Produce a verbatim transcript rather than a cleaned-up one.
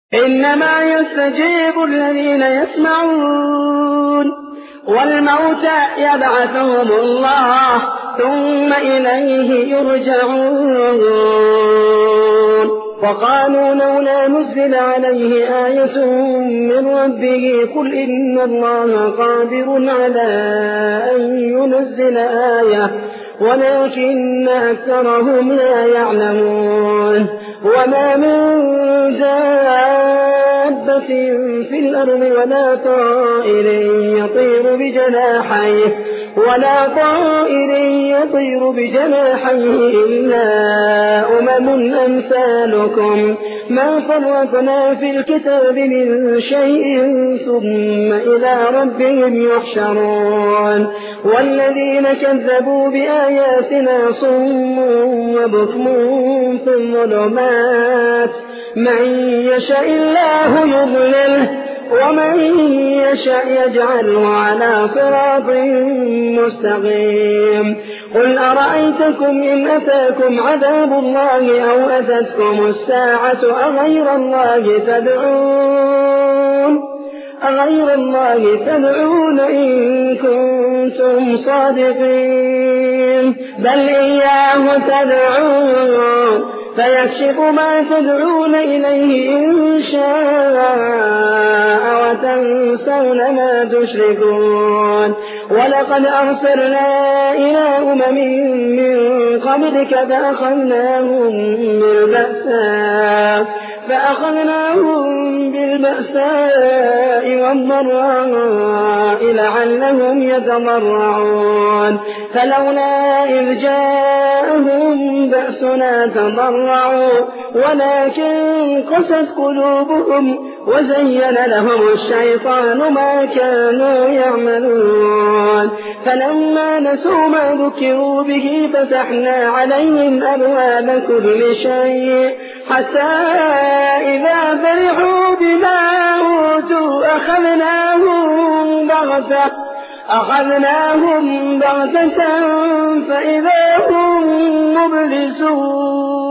إنما يستجيب الذين يسمعون والموتى يبعثهم الله ثم إليه يرجعون وقالوا لولا نزل عليه آية من ربه قل إن الله قادر على أن ينزل آية ولكن أكثرهم لا يعلمون وما من دابة في الأرض ولا طائر يطير بجناحيه ولا طائر يطير بجناحيه إلا أمم أمثالكم ما فرطنا في الكتاب من شيء ثم إلى ربهم يحشرون والذين كذبوا بآياتنا صم وبكم في الظلمات من يشاء الله يضلله ومن يشاء يجعله على صراط مستقيم قل أرأيتكم إن أتاكم عذاب الله أو أتتكم الساعة أغير الله تدعون أغير الله تدعون إن كنتم صادقين بل إياه تدعون فيكشف ما تدعون إليه إن شاء وتنسون ما تشركون ولقد أرسلنا إلى أمم من قبلك فأخذناهم بالبأساء فأخذناهم بالبأساء والضراء لعلهم يتضرعون فلولا إذ جاءهم بأسنا تضرعوا ولكن قست قلوبهم وزين لهم الشيطان ما كانوا يعملون فلما نسوا ما ذكروا به فتحنا عليهم أبواب كل شيء حتى إذا فرحوا بما أوتوا أخذناهم بغتة أخذناهم بغتة فإذا هم مبلسون